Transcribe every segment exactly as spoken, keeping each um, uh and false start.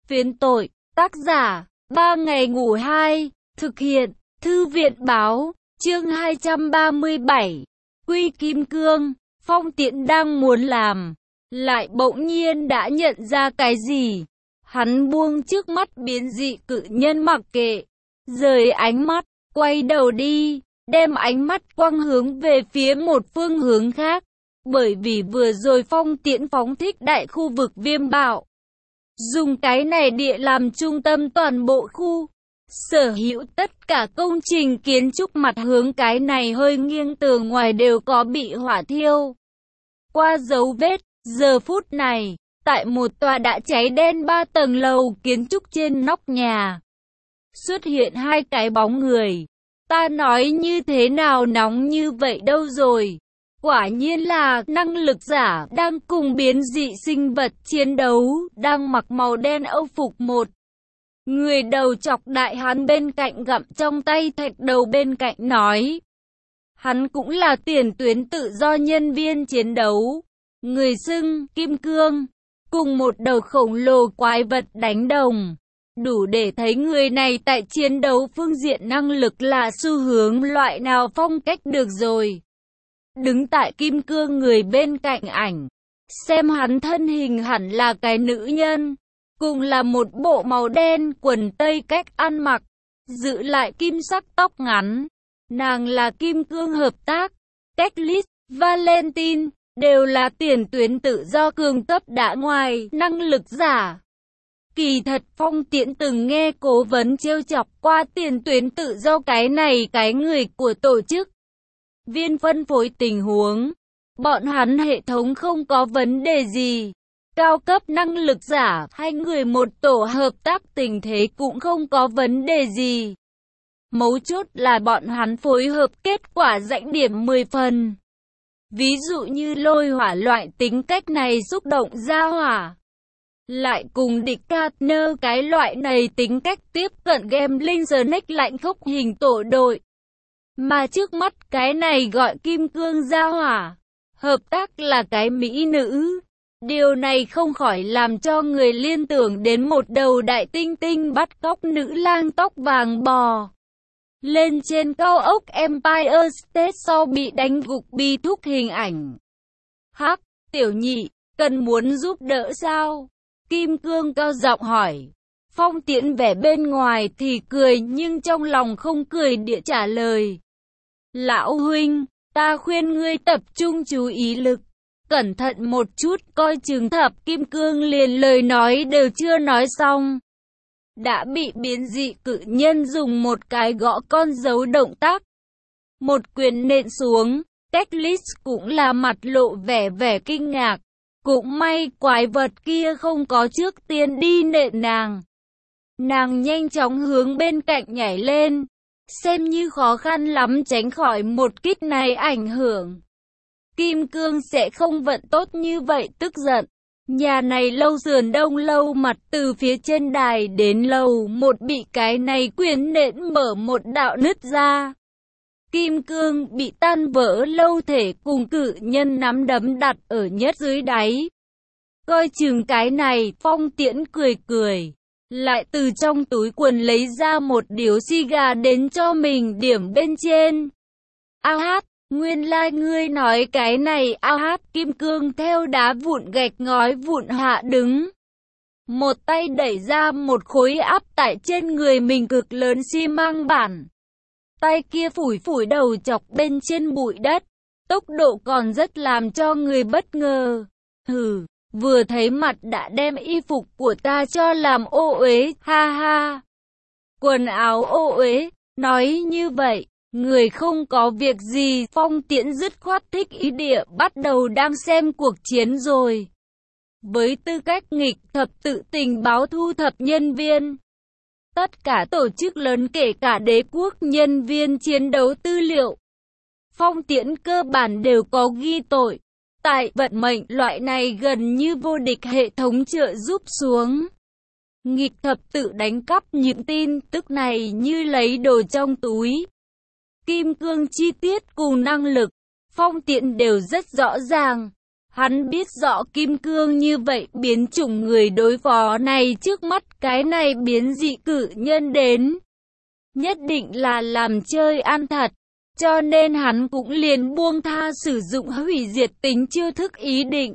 Phiến tội, tác giả, ba ngày ngủ hai, thực hiện, thư viện báo, chương hai trăm ba mươi bảy, Quy Kim Cương. Phong Tiễn đang muốn làm, lại bỗng nhiên đã nhận ra cái gì. Hắn buông trước mắt biến dị cự nhân mặc kệ, rời ánh mắt, quay đầu đi, đem ánh mắt quăng hướng về phía một phương hướng khác. Bởi vì vừa rồi Phong Tiễn phóng thích đại khu vực viêm bạo, dùng cái này địa làm trung tâm toàn bộ khu, sở hữu tất cả công trình kiến trúc mặt hướng cái này hơi nghiêng tường ngoài đều có bị hỏa thiêu qua dấu vết. Giờ phút này, tại một tòa đã cháy đen ba tầng lầu kiến trúc trên nóc nhà, xuất hiện hai cái bóng người. Ta nói như thế nào nóng như vậy đâu rồi? Quả nhiên là năng lực giả đang cùng biến dị sinh vật chiến đấu, đang mặc màu đen âu phục. Một người đầu chọc đại hán bên cạnh gặm trong tay thạch đầu bên cạnh nói. Hắn cũng là tiền tuyến tự do nhân viên chiến đấu, người xưng Kim Cương, cùng một đầu khổng lồ quái vật đánh đồng. Đủ để thấy người này tại chiến đấu phương diện năng lực là xu hướng loại nào phong cách được rồi. Đứng tại Kim Cương người bên cạnh ảnh, xem hắn thân hình hẳn là cái nữ nhân, cùng là một bộ màu đen quần tây cách ăn mặc, giữ lại kim sắc tóc ngắn. Nàng là Kim Cương hợp tác, Techlist, Valentine, đều là tiền tuyến tự do cường cấp đã ngoài năng lực giả. Kỳ thật Phong Tiễn từng nghe cố vấn trêu chọc qua tiền tuyến tự do cái này cái người của tổ chức viên phân phối tình huống. Bọn hắn hệ thống không có vấn đề gì. Cao cấp năng lực giả, hai người một tổ hợp tác tình thế cũng không có vấn đề gì. Mấu chốt là bọn hắn phối hợp kết quả rãnh điểm mười phần. Ví dụ như lôi hỏa loại tính cách này xúc động ra hỏa, lại cùng địch Gardner cái loại này tính cách tiếp cận Gambling Snake lạnh khốc hình tổ đội. Mà trước mắt cái này gọi Kim Cương ra hỏa, hợp tác là cái mỹ nữ. Điều này không khỏi làm cho người liên tưởng đến một đầu đại tinh tinh bắt cóc nữ lang tóc vàng bò lên trên cao ốc Empire State sau bị đánh gục bi thúc hình ảnh. Hắc, tiểu nhị, cần muốn giúp đỡ sao? Kim Cương cao giọng hỏi. Phong Tiễn vẻ bên ngoài thì cười nhưng trong lòng không cười địa trả lời. Lão huynh, ta khuyên ngươi tập trung chú ý lực, cẩn thận một chút, coi chừng Thập Kim Cương liền lời nói đều chưa nói xong, đã bị biến dị cự nhân dùng một cái gõ con dấu động tác, một quyền nện xuống. Techlist cũng là mặt lộ vẻ vẻ kinh ngạc. Cũng may quái vật kia không có trước tiên đi nện nàng. Nàng nhanh chóng hướng bên cạnh nhảy lên, xem như khó khăn lắm tránh khỏi một kích này ảnh hưởng. Kim Cương sẽ không vận tốt như vậy tức giận. Nhà này lâu sườn đông lâu mặt từ phía trên đài đến lầu một bị cái này quyền nện mở một đạo nứt ra. Kim Cương bị tan vỡ lâu thể cùng cự nhân nắm đấm đặt ở nhất dưới đáy. Coi chừng cái này, Phong Tiễn cười cười, lại từ trong túi quần lấy ra một điếu xì gà đến cho mình điểm bên trên. A hát, nguyên lai like ngươi nói cái này. A hát. Kim Cương theo đá vụn gạch ngói vụn hạ đứng, một tay đẩy ra một khối áp tại trên người mình cực lớn xi măng bản. Tay kia phủi phủi đầu chọc bên trên bụi đất, tốc độ còn rất làm cho người bất ngờ. Hừ, vừa thấy mặt đã đem y phục của ta cho làm ô uế, ha ha. Quần áo ô uế, nói như vậy, người không có việc gì. Phong Tiễn dứt khoát thích ý địa bắt đầu đang xem cuộc chiến rồi. Với tư cách nghịch thập tự tình báo thu thập nhân viên, tất cả tổ chức lớn kể cả đế quốc nhân viên chiến đấu tư liệu, Phong Tiễn cơ bản đều có ghi tội. Tại vận mệnh loại này gần như vô địch hệ thống trợ giúp xuống, nghịch thập tự đánh cắp những tin tức này như lấy đồ trong túi. Kim Cương chi tiết cùng năng lực, Phong Tiễn đều rất rõ ràng. Hắn biết rõ kim cương như vậy biến chủng người đối phó này trước mắt cái này biến dị cử nhân đến. Nhất định là làm chơi ăn thật. Cho nên hắn cũng liền buông tha sử dụng hủy diệt tính chiêu thức ý định.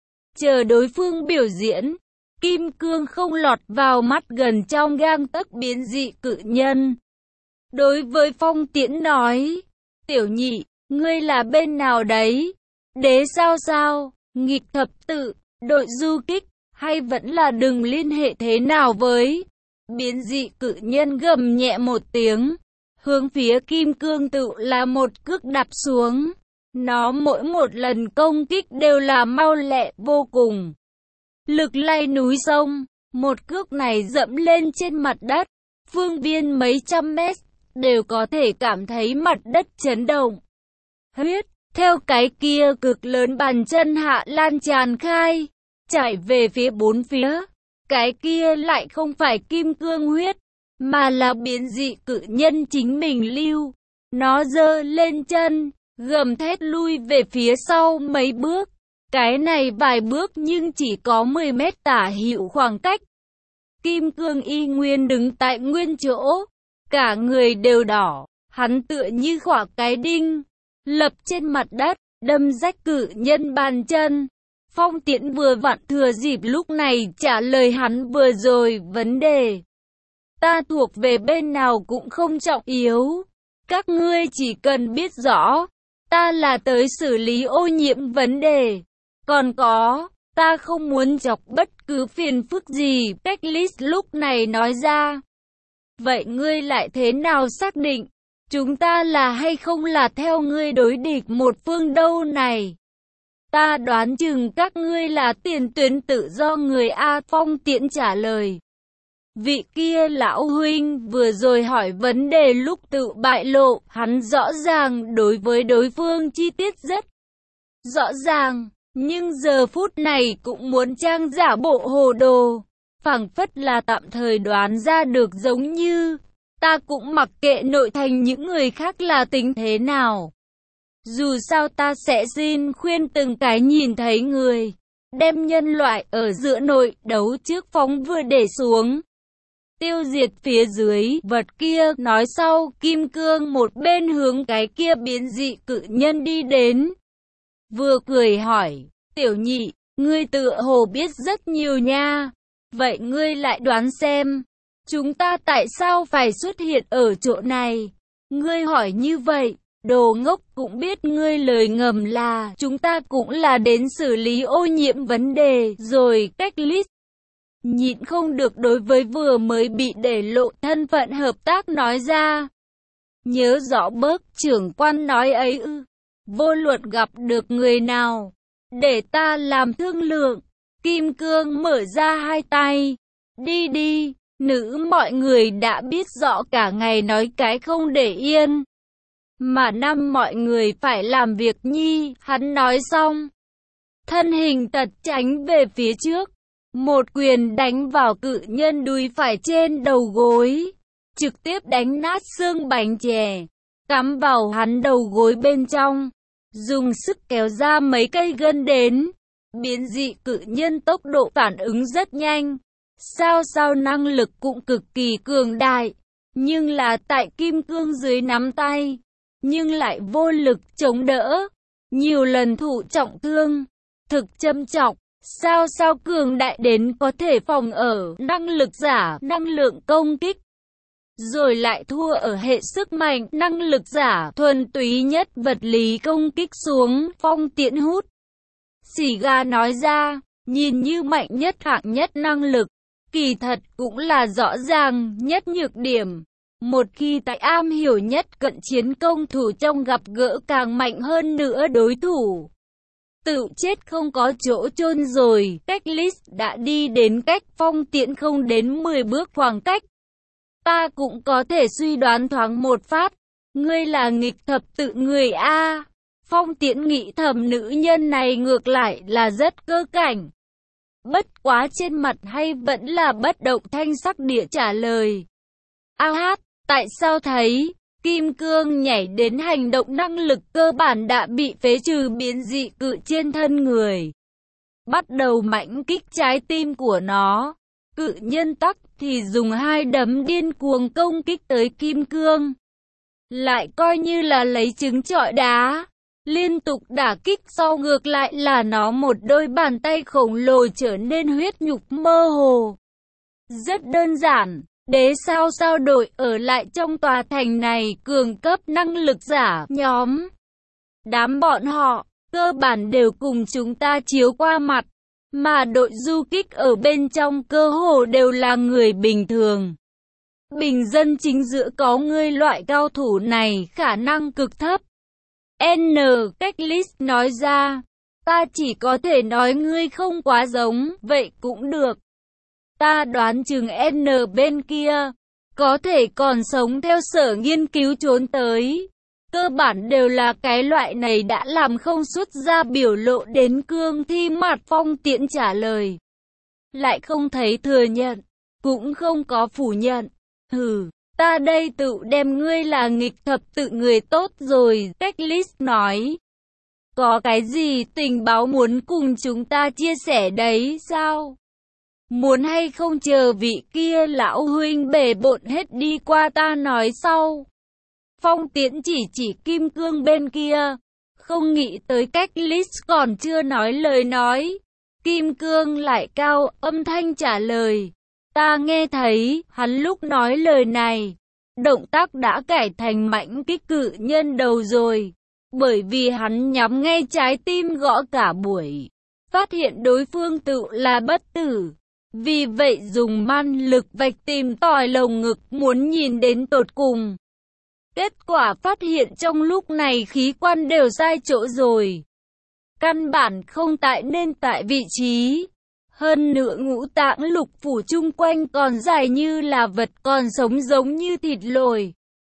Chờ đối phương biểu diễn. Kim cương không lọt vào mắt gần trong gang tấc biến dị cự nhân. Đối với Phong Tiễn nói. Tiểu nhị, ngươi là bên nào đấy? Đế sao sao? Nghịch thập tự, đội du kích, hay vẫn là đừng liên hệ thế nào với? Biến dị cự nhân gầm nhẹ một tiếng. Hướng phía kim cương tự là một cước đạp xuống. Nó mỗi một lần công kích đều là mau lẹ vô cùng. Lực lay núi sông, một cước này dẫm lên trên mặt đất, phương viên mấy trăm mét, đều có thể cảm thấy mặt đất chấn động. Huyết, theo cái kia cực lớn bàn chân hạ lan tràn khai, chảy về phía bốn phía. Cái kia lại không phải kim cương huyết, mà là biến dị cự nhân chính mình lưu. Nó giơ lên chân, gầm thét lui về phía sau mấy bước. Cái này vài bước nhưng chỉ có mười mét tả hữu khoảng cách. Kim cương y nguyên đứng tại nguyên chỗ, cả người đều đỏ, hắn tựa như khỏa cái đinh, lập trên mặt đất, đâm rách cự nhân bàn chân. Phong Tiễn vừa vặn thừa dịp lúc này trả lời hắn vừa rồi vấn đề. Ta thuộc về bên nào cũng không trọng yếu. Các ngươi chỉ cần biết rõ, ta là tới xử lý ô nhiễm vấn đề. Còn có, ta không muốn chọc bất cứ phiền phức gì, Techlist lúc này nói ra. Vậy ngươi lại thế nào xác định, chúng ta là hay không là theo ngươi đối địch một phương đâu này? Ta đoán chừng các ngươi là tiền tuyến tự do người A. Phong Tiễn trả lời. Vị kia lão huynh vừa rồi hỏi vấn đề lúc tự bại lộ, hắn rõ ràng đối với đối phương chi tiết rất rõ ràng, nhưng giờ phút này cũng muốn trang giả bộ hồ đồ, phảng phất là tạm thời đoán ra được giống như, ta cũng mặc kệ nội thành những người khác là tính thế nào. Dù sao ta sẽ xin khuyên từng cái nhìn thấy người, đem nhân loại ở giữa nội đấu trước phóng vừa để xuống. Tiêu diệt phía dưới vật kia, nói sau kim cương một bên hướng cái kia biến dị cự nhân đi đến. Vừa cười hỏi, tiểu nhị, ngươi tựa hồ biết rất nhiều nha. Vậy ngươi lại đoán xem, chúng ta tại sao phải xuất hiện ở chỗ này? Ngươi hỏi như vậy, đồ ngốc cũng biết ngươi lời ngầm là chúng ta cũng là đến xử lý ô nhiễm vấn đề rồi. Techlist nhịn không được đối với vừa mới bị để lộ thân phận hợp tác nói ra. Nhớ rõ bớt trưởng quan nói ấy ư, vô luận gặp được người nào, để ta làm thương lượng. Kim cương mở ra hai tay, đi đi, nữ mọi người đã biết rõ cả ngày nói cái không để yên. Mà năm mọi người phải làm việc nhi, hắn nói xong. Thân hình tật tránh về phía trước. Một quyền đánh vào cự nhân đùi phải trên đầu gối. Trực tiếp đánh nát xương bánh chè. Cắm vào hắn đầu gối bên trong. Dùng sức kéo ra mấy cây gân đến. Biến dị cự nhân tốc độ phản ứng rất nhanh. Sao sao năng lực cũng cực kỳ cường đại. Nhưng là tại kim cương dưới nắm tay. Nhưng lại vô lực chống đỡ. Nhiều lần thụ trọng thương. Thực châm trọng. Sao sao cường đại đến có thể phòng ở năng lực giả, năng lượng công kích. Rồi lại thua ở hệ sức mạnh, năng lực giả, thuần túy nhất vật lý công kích xuống. Phong Tiễn hút xì gà nói ra, nhìn như mạnh nhất hạng nhất năng lực, kỳ thật cũng là rõ ràng nhất nhược điểm. Một khi tại am hiểu nhất cận chiến công thủ trong gặp gỡ càng mạnh hơn nữa đối thủ, tự chết không có chỗ chôn rồi. Techlist đã đi đến cách Phong Tiễn không đến mười bước khoảng cách. Ta cũng có thể suy đoán thoáng một phát, ngươi là nghịch thập tự người A. Phong Tiễn nghĩ thầm nữ nhân này ngược lại là rất cơ cảnh. Bất quá trên mặt hay vẫn là bất động thanh sắc địa trả lời. A hát, tại sao thấy? Kim cương nhảy đến hành động năng lực cơ bản đã bị phế trừ biến dị cự trên thân người. Bắt đầu mãnh kích trái tim của nó. Cự nhân tắc thì dùng hai đấm điên cuồng công kích tới kim cương. Lại coi như là lấy trứng trọi đá. Liên tục đả kích sau ngược lại là nó một đôi bàn tay khổng lồ trở nên huyết nhục mơ hồ. Rất đơn giản, đế sao sao đội ở lại trong tòa thành này cường cấp năng lực giả nhóm. Đám bọn họ, cơ bản đều cùng chúng ta chiếu qua mặt, mà đội du kích ở bên trong cơ hồ đều là người bình thường. Bình dân chính giữa có ngươi loại cao thủ này khả năng cực thấp. N. Cách-list nói ra, ta chỉ có thể nói ngươi không quá giống, vậy cũng được. Ta đoán chừng N bên kia, có thể còn sống theo sở nghiên cứu trốn tới. Cơ bản đều là cái loại này đã làm không xuất ra biểu lộ đến cương thi mặt. Phong Tiễn trả lời. Lại không thấy thừa nhận, cũng không có phủ nhận. Hừ, ta đây tự đem ngươi là nghịch thập tự người tốt rồi, Cách-list nói. Có cái gì tình báo muốn cùng chúng ta chia sẻ đấy sao? Muốn hay không chờ vị kia lão huynh bể bộn hết đi qua ta nói sau. Phong Tiễn chỉ chỉ kim cương bên kia. Không nghĩ tới Cách-list còn chưa nói lời nói. Kim cương lại cao âm thanh trả lời. Ta nghe thấy, hắn lúc nói lời này, động tác đã cải thành mãnh kích cự nhân đầu rồi. Bởi vì hắn nhắm ngay trái tim gõ cả buổi. Phát hiện đối phương tự là bất tử. Vì vậy dùng man lực vạch tìm tòi lồng ngực muốn nhìn đến tột cùng. Kết quả phát hiện trong lúc này khí quan đều sai chỗ rồi. Căn bản không tại nên tại vị trí. Hơn nữa ngũ tạng lục phủ chung quanh còn dài như là vật còn sống giống như thịt lồi.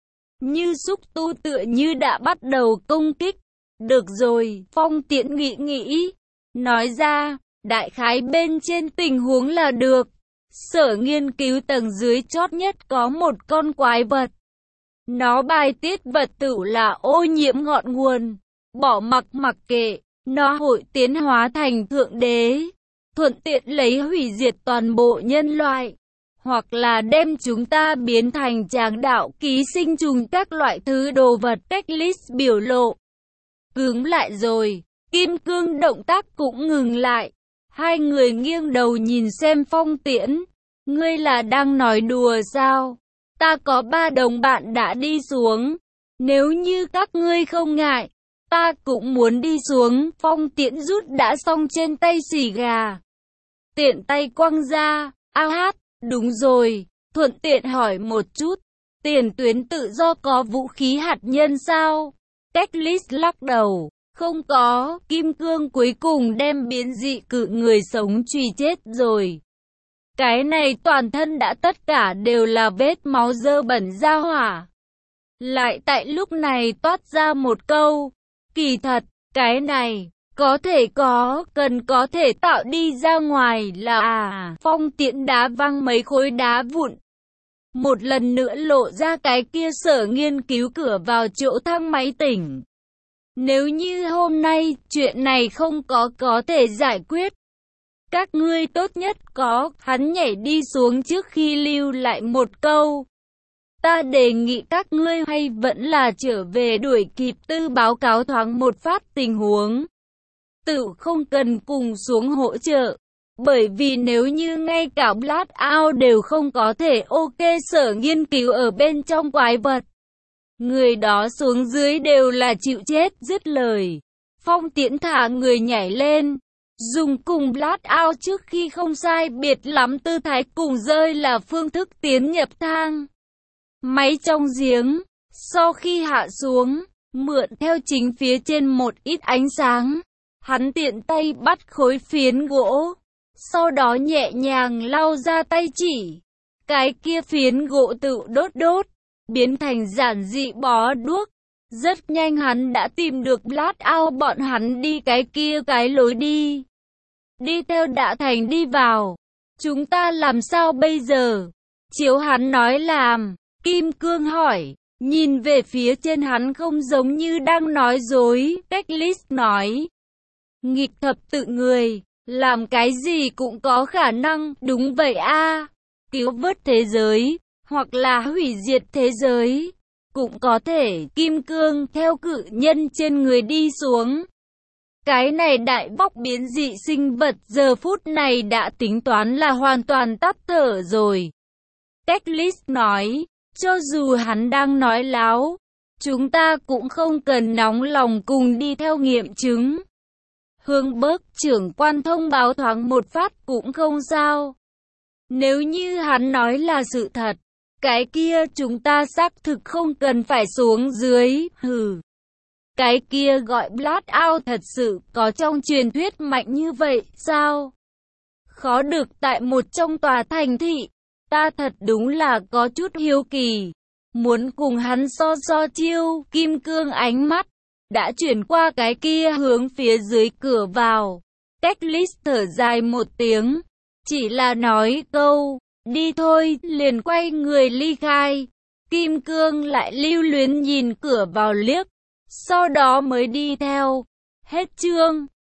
Như xúc tu tựa như đã bắt đầu công kích. Được rồi, Phong Tiễn nghĩ nghĩ. Nói ra, đại khái bên trên tình huống là được. Sở nghiên cứu tầng dưới chót nhất có một con quái vật. Nó bài tiết vật tử là ô nhiễm ngọn nguồn. Bỏ mặc mặc kệ, nó hội tiến hóa thành thượng đế. Thuận tiện lấy hủy diệt toàn bộ nhân loại. Hoặc là đem chúng ta biến thành tràng đạo ký sinh trùng các loại thứ đồ vật. Cách-list biểu lộ. Cứng lại rồi, kim cương động tác cũng ngừng lại. Hai người nghiêng đầu nhìn xem Phong Tiễn. Ngươi là đang nói đùa sao? Ta có ba đồng bạn đã đi xuống. Nếu như các ngươi không ngại, ta cũng muốn đi xuống. Phong Tiễn rút đã xong trên tay xì gà. Tiện tay quăng ra. A hát, đúng rồi. Thuận tiện hỏi một chút. Tiền tuyến tự do có vũ khí hạt nhân sao? Cách-list lắc đầu. Không có, kim cương cuối cùng đem biến dị cự người sống truy chết rồi. Cái này toàn thân đã tất cả đều là vết máu dơ bẩn ra hỏa. Lại tại lúc này toát ra một câu. Kỳ thật, cái này, có thể có, cần có thể tạo đi ra ngoài là à. Phong Tiễn đá văng mấy khối đá vụn. Một lần nữa lộ ra cái kia sở nghiên cứu cửa vào chỗ thang máy tỉnh. Nếu như hôm nay chuyện này không có có thể giải quyết, các ngươi tốt nhất có hắn nhảy đi xuống trước khi lưu lại một câu. Ta đề nghị các ngươi hay vẫn là trở về đuổi kịp tư báo cáo thoáng một phát tình huống. Tự không cần cùng xuống hỗ trợ. Bởi vì nếu như ngay cả Blood Out đều không có thể ok sở nghiên cứu ở bên trong quái vật, người đó xuống dưới đều là chịu chết. Dứt lời, Phong Tiễn thả người nhảy lên, dùng cùng Blood Out trước khi không sai biệt lắm tư thái cùng rơi là phương thức tiến nhập thang máy trong giếng. Sau khi hạ xuống, mượn theo chính phía trên một ít ánh sáng, hắn tiện tay bắt khối phiến gỗ, sau đó nhẹ nhàng lau ra tay chỉ. Cái kia phiến gỗ tự đốt đốt, biến thành giản dị bó đuốc. Rất nhanh hắn đã tìm được Blood Out bọn hắn đi cái kia cái lối đi. Đi theo đã thành đi vào. Chúng ta làm sao bây giờ? Chiếu hắn nói làm. Kim Cương hỏi. Nhìn về phía trên hắn không giống như đang nói dối, Techlist nói. Nghịch thập tự người, làm cái gì cũng có khả năng, đúng vậy a. Cứu vớt thế giới, hoặc là hủy diệt thế giới, cũng có thể. Kim cương theo cự nhân trên người đi xuống. Cái này đại bóc biến dị sinh vật giờ phút này đã tính toán là hoàn toàn tắt thở rồi. Techlist nói, cho dù hắn đang nói láo, chúng ta cũng không cần nóng lòng cùng đi theo nghiệm chứng. Hương Bớc trưởng quan thông báo thoáng một phát cũng không sao. Nếu như hắn nói là sự thật, cái kia chúng ta xác thực không cần phải xuống dưới, hừ. Cái kia gọi Blackout thật sự có trong truyền thuyết mạnh như vậy, sao? Khó được tại một trong tòa thành thị, ta thật đúng là có chút hiếu kỳ. Muốn cùng hắn so so chiêu, kim cương ánh mắt đã chuyển qua cái kia hướng phía dưới cửa vào. Techlist thở dài một tiếng, chỉ là nói câu, đi thôi, liền quay người ly khai. Kim cương lại lưu luyến nhìn cửa vào liếc, sau đó mới đi theo. Hết chương.